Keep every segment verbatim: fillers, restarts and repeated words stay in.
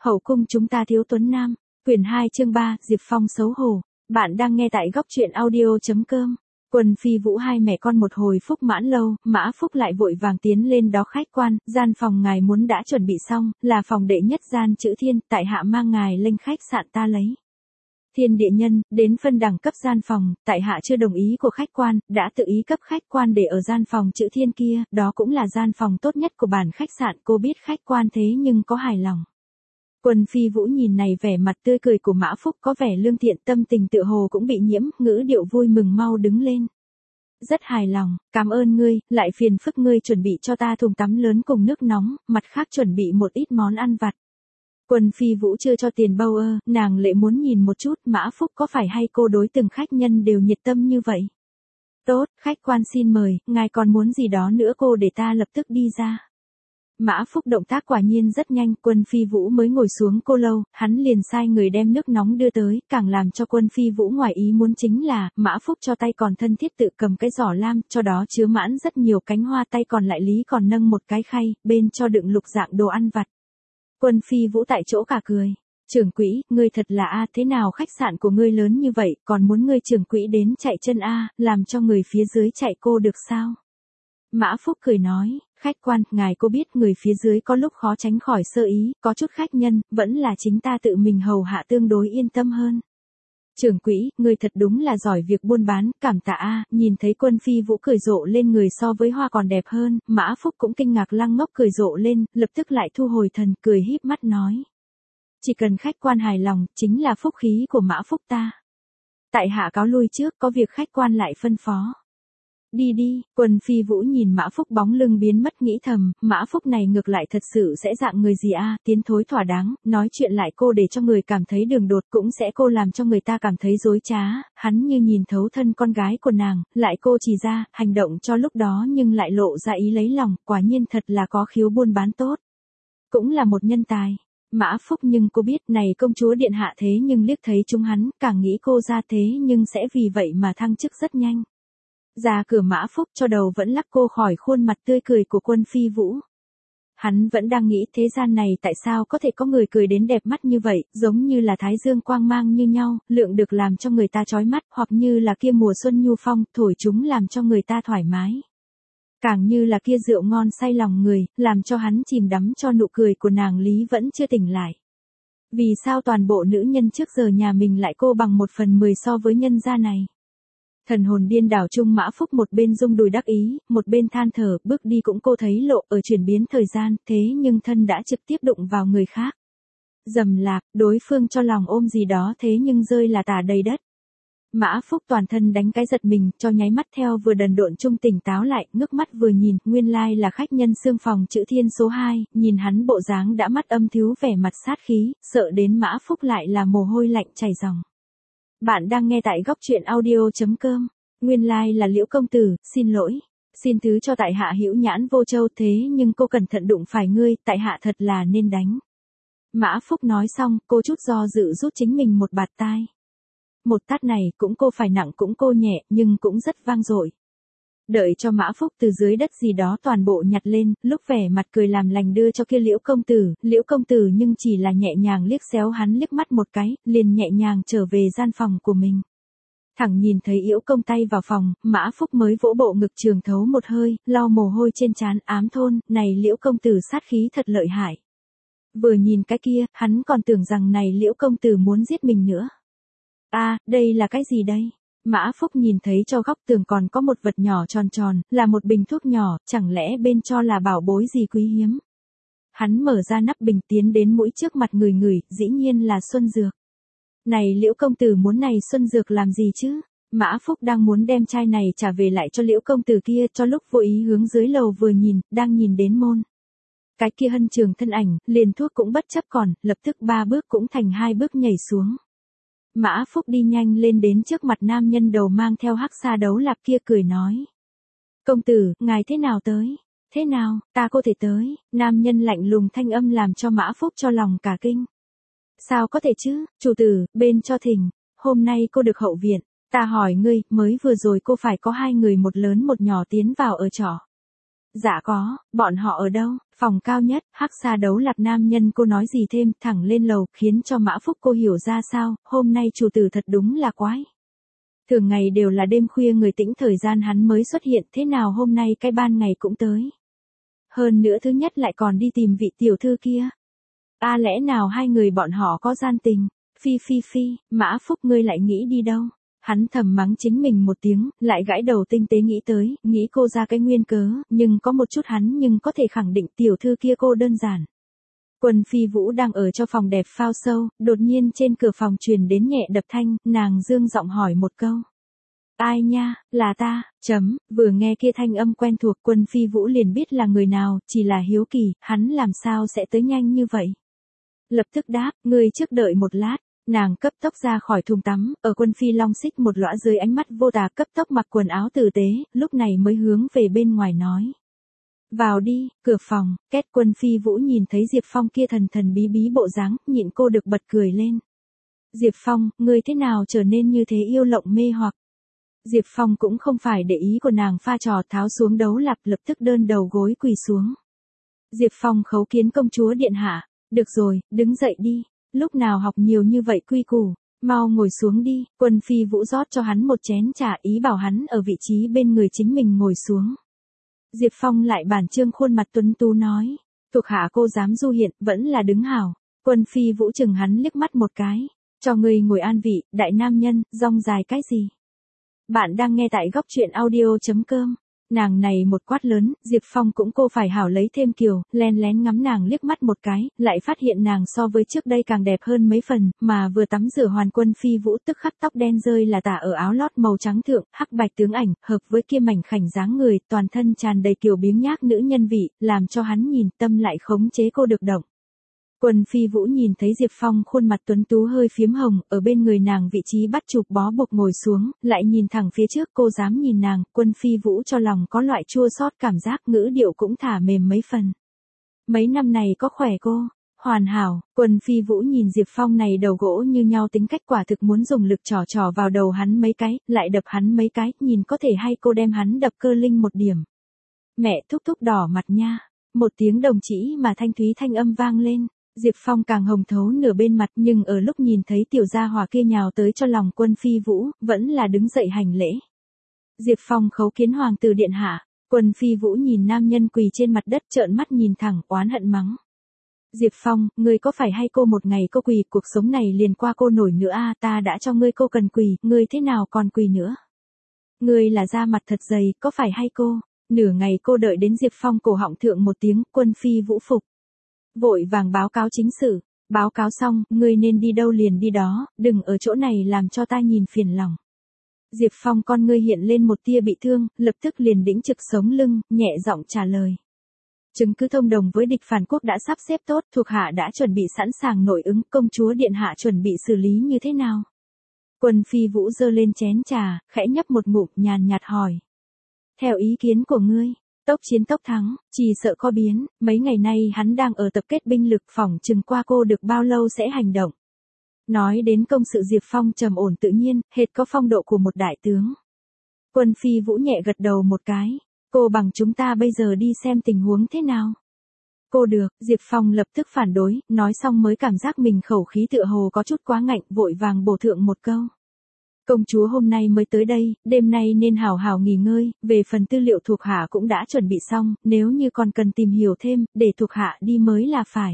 Hậu cung chúng ta thiếu tuấn nam. Quyển hai chương ba, Diệp Phong xấu hổ. Bạn đang nghe tại góc truyện audio.com. Quân Phi Vũ hai mẹ con một hồi phúc mãn lâu, Mã Phúc lại vội vàng tiến lên đó khách quan, gian phòng ngài muốn đã chuẩn bị xong, là phòng đệ nhất gian chữ thiên, tại hạ mang ngài lên khách sạn ta lấy. Thiên địa nhân, đến phân đẳng cấp gian phòng, tại hạ chưa đồng ý của khách quan, đã tự ý cấp khách quan để ở gian phòng chữ thiên kia, đó cũng là gian phòng tốt nhất của bản khách sạn, cô biết khách quan thế nhưng có hài lòng. Quân Phi Vũ nhìn này vẻ mặt tươi cười của Mã Phúc có vẻ lương thiện, tâm tình tựa hồ cũng bị nhiễm, ngữ điệu vui mừng mau đứng lên. Rất hài lòng, cảm ơn ngươi, lại phiền phức ngươi chuẩn bị cho ta thùng tắm lớn cùng nước nóng, mặt khác chuẩn bị một ít món ăn vặt. Quân Phi Vũ chưa cho tiền bao ơ, nàng lệ muốn nhìn một chút Mã Phúc có phải hay cô đối từng khách nhân đều nhiệt tâm như vậy. Tốt, khách quan xin mời, ngài còn muốn gì đó nữa cô để ta lập tức đi ra. Mã Phúc động tác quả nhiên rất nhanh, Quân Phi Vũ mới ngồi xuống cô lâu, hắn liền sai người đem nước nóng đưa tới, càng làm cho Quân Phi Vũ ngoài ý muốn chính là, Mã Phúc cho tay còn thân thiết tự cầm cái giỏ lam, cho đó chứa mãn rất nhiều cánh hoa, tay còn lại lý còn nâng một cái khay, bên cho đựng lục dạng đồ ăn vặt. Quân Phi Vũ tại chỗ cả cười. Trưởng quỹ, ngươi thật là a, thế nào khách sạn của ngươi lớn như vậy, còn muốn ngươi trưởng quỹ đến chạy chân a, làm cho người phía dưới chạy cô được sao? Mã Phúc cười nói, khách quan, ngài cô biết người phía dưới có lúc khó tránh khỏi sơ ý, có chút khách nhân, vẫn là chính ta tự mình hầu hạ tương đối yên tâm hơn. Trưởng quỹ, ngươi thật đúng là giỏi việc buôn bán, cảm tạ a. Nhìn thấy Quân Phi Vũ cười rộ lên người so với hoa còn đẹp hơn, Mã Phúc cũng kinh ngạc lăng ngốc cười rộ lên, lập tức lại thu hồi thần, cười híp mắt nói. Chỉ cần khách quan hài lòng, chính là phúc khí của Mã Phúc ta. Tại hạ cáo lui trước, có việc khách quan lại phân phó. Đi đi, Quân Phi Vũ nhìn Mã Phúc bóng lưng biến mất nghĩ thầm, Mã Phúc này ngược lại thật sự sẽ dạng người gì a, tiến thối thỏa đáng, nói chuyện lại cô để cho người cảm thấy đường đột cũng sẽ cô làm cho người ta cảm thấy dối trá, hắn như nhìn thấu thân con gái của nàng, lại cô chỉ ra, hành động cho lúc đó nhưng lại lộ ra ý lấy lòng, quả nhiên thật là có khiếu buôn bán tốt. Cũng là một nhân tài. Mã Phúc nhưng cô biết này công chúa điện hạ thế nhưng liếc thấy chúng hắn, càng nghĩ cô ra thế nhưng sẽ vì vậy mà thăng chức rất nhanh. Ra cửa Mã Phúc cho đầu vẫn lắc cô khỏi khuôn mặt tươi cười của Quân Phi Vũ. Hắn vẫn đang nghĩ thế gian này tại sao có thể có người cười đến đẹp mắt như vậy, giống như là thái dương quang mang như nhau, lượng được làm cho người ta chói mắt, hoặc như là kia mùa xuân nhu phong, thổi chúng làm cho người ta thoải mái. Càng như là kia rượu ngon say lòng người, làm cho hắn chìm đắm cho nụ cười của nàng Lý vẫn chưa tỉnh lại. Vì sao toàn bộ nữ nhân trước giờ nhà mình lại cô bằng một phần mười so với nhân gia này? Thần hồn điên đảo chung Mã Phúc một bên rung đùi đắc ý, một bên than thở, bước đi cũng cô thấy lộ ở chuyển biến thời gian, thế nhưng thân đã trực tiếp đụng vào người khác. Dầm lạp, đối phương cho lòng ôm gì đó thế nhưng rơi là tả đầy đất. Mã Phúc toàn thân đánh cái giật mình, cho nháy mắt theo vừa đần độn chung tỉnh táo lại, ngước mắt vừa nhìn, nguyên lai là khách nhân xương phòng chữ thiên số hai, nhìn hắn bộ dáng đã mắt âm thiếu vẻ mặt sát khí, sợ đến Mã Phúc lại là mồ hôi lạnh chảy ròng. Bạn đang nghe tại góc truyện audio.com. Nguyên lai like là Liễu công tử, xin lỗi. Xin thứ cho tại hạ hữu nhãn vô châu thế nhưng cô cẩn thận đụng phải ngươi, tại hạ thật là nên đánh. Mã Phúc nói xong, cô chút do dự rút chính mình một bạt tai. Một tát này cũng cô phải nặng cũng cô nhẹ, nhưng cũng rất vang dội. Đợi cho Mã Phúc từ dưới đất gì đó toàn bộ nhặt lên, lúc vẻ mặt cười làm lành đưa cho kia Liễu công tử, Liễu công tử nhưng chỉ là nhẹ nhàng liếc xéo hắn liếc mắt một cái, liền nhẹ nhàng trở về gian phòng của mình. Thẳng nhìn thấy Liễu công tay vào phòng, Mã Phúc mới vỗ bộ ngực trường thấu một hơi, lau mồ hôi trên trán, ám thôn, này Liễu công tử sát khí thật lợi hại. Vừa nhìn cái kia, hắn còn tưởng rằng này Liễu công tử muốn giết mình nữa. A, à, đây là cái gì đây? Mã Phúc nhìn thấy cho góc tường còn có một vật nhỏ tròn tròn, là một bình thuốc nhỏ, chẳng lẽ bên cho là bảo bối gì quý hiếm. Hắn mở ra nắp bình tiến đến mũi trước mặt người ngửi, dĩ nhiên là xuân dược. Này Liễu công tử muốn này xuân dược làm gì chứ? Mã Phúc đang muốn đem chai này trả về lại cho Liễu công tử kia, cho lúc vô ý hướng dưới lầu vừa nhìn, đang nhìn đến môn. Cái kia hân trường thân ảnh, liền thuốc cũng bất chấp còn, lập tức ba bước cũng thành hai bước nhảy xuống. Mã Phúc đi nhanh lên đến trước mặt nam nhân đầu mang theo hắc sa đấu lạp kia cười nói. Công tử, ngài thế nào tới? Thế nào, ta có thể tới? Nam nhân lạnh lùng thanh âm làm cho Mã Phúc cho lòng cả kinh. Sao có thể chứ, chủ tử, bên cho thỉnh, hôm nay cô được hậu viện, ta hỏi ngươi, mới vừa rồi cô phải có hai người một lớn một nhỏ tiến vào ở trọ. Dạ có, bọn họ ở đâu? Phòng cao nhất, Hắc Xa Đấu Lạc nam nhân cô nói gì thêm, thẳng lên lầu, khiến cho Mã Phúc cô hiểu ra sao, hôm nay chủ tử thật đúng là quái. Thường ngày đều là đêm khuya người tĩnh thời gian hắn mới xuất hiện, thế nào hôm nay cái ban ngày cũng tới. Hơn nữa thứ nhất lại còn đi tìm vị tiểu thư kia. À lẽ nào hai người bọn họ có gian tình? Phi phi phi, Mã Phúc ngươi lại nghĩ đi đâu? Hắn thầm mắng chính mình một tiếng, lại gãi đầu tinh tế nghĩ tới, nghĩ cô ra cái nguyên cớ, nhưng có một chút hắn nhưng có thể khẳng định tiểu thư kia cô đơn giản. Quân Phi Vũ đang ở cho phòng đẹp phao sâu, đột nhiên trên cửa phòng truyền đến nhẹ đập thanh, nàng dương giọng hỏi một câu. Ai nha, là ta, chấm, vừa nghe kia thanh âm quen thuộc Quân Phi Vũ liền biết là người nào, chỉ là hiếu kỳ, hắn làm sao sẽ tới nhanh như vậy. Lập tức đáp, ngươi trước đợi một lát. Nàng cấp tốc ra khỏi thùng tắm, ở Quân Phi Long xích một lõa dưới ánh mắt vô tà cấp tốc mặc quần áo tử tế, lúc này mới hướng về bên ngoài nói. Vào đi, cửa phòng, két. Quân Phi Vũ nhìn thấy Diệp Phong kia thần thần bí bí bộ dáng, nhịn cô được bật cười lên. Diệp Phong, ngươi thế nào trở nên như thế yêu lộng mê hoặc. Diệp Phong cũng không phải để ý của nàng pha trò, tháo xuống đấu lạc lập tức đơn đầu gối quỳ xuống. Diệp Phong khấu kiến công chúa điện hạ, được rồi, đứng dậy đi. Lúc nào học nhiều như vậy quy củ, mau ngồi xuống đi. Quân Phi Vũ rót cho hắn một chén trà, ý bảo hắn ở vị trí bên người chính mình ngồi xuống. Diệp Phong lại bản trương khuôn mặt tuấn tú nói, thuộc hạ cô dám du hiện, vẫn là đứng hảo. Quân Phi Vũ chừng hắn liếc mắt một cái, cho người ngồi an vị, đại nam nhân, rong dài cái gì. Bạn đang nghe tại góc truyện audio chấm com. Nàng này một quát lớn, Diệp Phong cũng cô phải hảo lấy thêm kiều, len lén ngắm nàng liếc mắt một cái, lại phát hiện nàng so với trước đây càng đẹp hơn mấy phần, mà vừa tắm rửa hoàn. Quân Phi Vũ tức khắc tóc đen rơi là tả ở áo lót màu trắng thượng, hắc bạch tướng ảnh, hợp với kia mảnh khảnh dáng người, toàn thân tràn đầy kiều biếng nhác nữ nhân vị, làm cho hắn nhìn tâm lại khống chế cô được động. Quân Phi Vũ nhìn thấy Diệp Phong khuôn mặt tuấn tú hơi phiếm hồng, ở bên người nàng vị trí bắt chụp bó buộc ngồi xuống, lại nhìn thẳng phía trước cô dám nhìn nàng, Quân Phi Vũ cho lòng có loại chua xót cảm giác, ngữ điệu cũng thả mềm mấy phần. Mấy năm này có khỏe cô? Hoàn hảo. Quân Phi Vũ nhìn Diệp Phong này đầu gỗ như nhau tính cách quả thực muốn dùng lực trỏ trỏ vào đầu hắn mấy cái, lại đập hắn mấy cái, nhìn có thể hay cô đem hắn đập cơ linh một điểm. Mẹ thúc thúc đỏ mặt nha. Một tiếng đồng chỉ mà thanh thúy thanh âm vang lên. Diệp Phong càng hồng thấu nửa bên mặt, nhưng ở lúc nhìn thấy tiểu gia hỏa kia nhào tới cho lòng Quân Phi Vũ, vẫn là đứng dậy hành lễ. Diệp Phong khấu kiến hoàng tử điện hạ. Quân Phi Vũ nhìn nam nhân quỳ trên mặt đất trợn mắt nhìn thẳng, oán hận mắng. Diệp Phong, ngươi có phải hay cô một ngày cô quỳ, cuộc sống này liền qua cô nổi nữa a, ta đã cho ngươi cô cần quỳ, ngươi thế nào còn quỳ nữa. Ngươi là da mặt thật dày, có phải hay cô? Nửa ngày cô đợi đến Diệp Phong cổ họng thượng một tiếng, Quân Phi Vũ phục. Vội vàng báo cáo chính sự, báo cáo xong, ngươi nên đi đâu liền đi đó, đừng ở chỗ này làm cho ta nhìn phiền lòng. Diệp Phong con ngươi hiện lên một tia bị thương, lập tức liền đĩnh trực sống lưng, nhẹ giọng trả lời. Chứng cứ thông đồng với địch phản quốc đã sắp xếp tốt, thuộc hạ đã chuẩn bị sẵn sàng nội ứng, công chúa điện hạ chuẩn bị xử lý như thế nào? Quân Phi Vũ giơ lên chén trà, khẽ nhấp một ngụm, nhàn nhạt hỏi. Theo ý kiến của ngươi, tốc chiến tốc thắng, chỉ sợ có biến, mấy ngày nay hắn đang ở tập kết binh lực, phỏng chừng qua cô được bao lâu sẽ hành động. Nói đến công sự Diệp Phong trầm ổn tự nhiên, hệt có phong độ của một đại tướng. Quân Phi Vũ nhẹ gật đầu một cái, cô bằng chúng ta bây giờ đi xem tình huống thế nào. Cô được, Diệp Phong lập tức phản đối, nói xong mới cảm giác mình khẩu khí tựa hồ có chút quá ngạnh, vội vàng bổ thượng một câu. Công chúa hôm nay mới tới đây, đêm nay nên hào hào nghỉ ngơi, về phần tư liệu thuộc hạ cũng đã chuẩn bị xong, nếu như còn cần tìm hiểu thêm, để thuộc hạ đi mới là phải.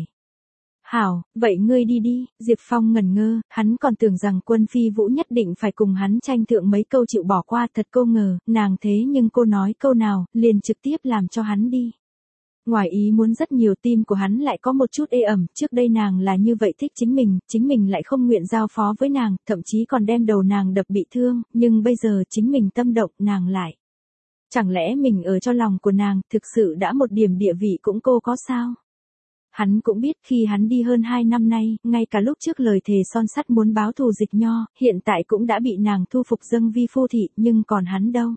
Hảo, vậy ngươi đi đi. Diệp Phong ngẩn ngơ, hắn còn tưởng rằng Quân Phi Vũ nhất định phải cùng hắn tranh thượng mấy câu chịu bỏ qua, thật cô ngờ, nàng thế nhưng cô nói câu nào, liền trực tiếp làm cho hắn đi. Ngoài ý muốn rất nhiều, tim của hắn lại có một chút ê ẩm, trước đây nàng là như vậy thích chính mình, chính mình lại không nguyện giao phó với nàng, thậm chí còn đem đầu nàng đập bị thương, nhưng bây giờ chính mình tâm động, nàng lại. Chẳng lẽ mình ở cho lòng của nàng, thực sự đã một điểm địa vị cũng cô có sao? Hắn cũng biết khi hắn đi hơn hai năm nay, ngay cả lúc trước lời thề son sắt muốn báo thù Dịch Nho, hiện tại cũng đã bị nàng thu phục dâng vi phu thị, nhưng còn hắn đâu?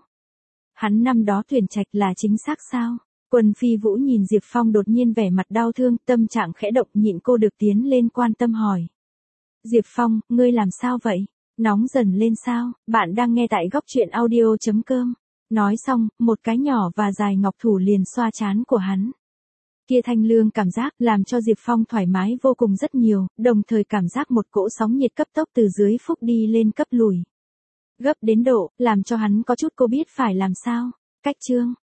Hắn năm đó tuyển trạch là chính xác sao? Quân Phi Vũ nhìn Diệp Phong đột nhiên vẻ mặt đau thương, tâm trạng khẽ động, nhịn cô được tiến lên quan tâm hỏi. Diệp Phong, ngươi làm sao vậy? Nóng dần lên sao? Bạn đang nghe tại góc truyện audio chấm com. Nói xong, một cái nhỏ và dài ngọc thủ liền xoa trán của hắn. Kia thanh lương cảm giác làm cho Diệp Phong thoải mái vô cùng rất nhiều, đồng thời cảm giác một cỗ sóng nhiệt cấp tốc từ dưới phúc đi lên cấp lùi. Gấp đến độ, làm cho hắn có chút cô biết phải làm sao. Cách chương.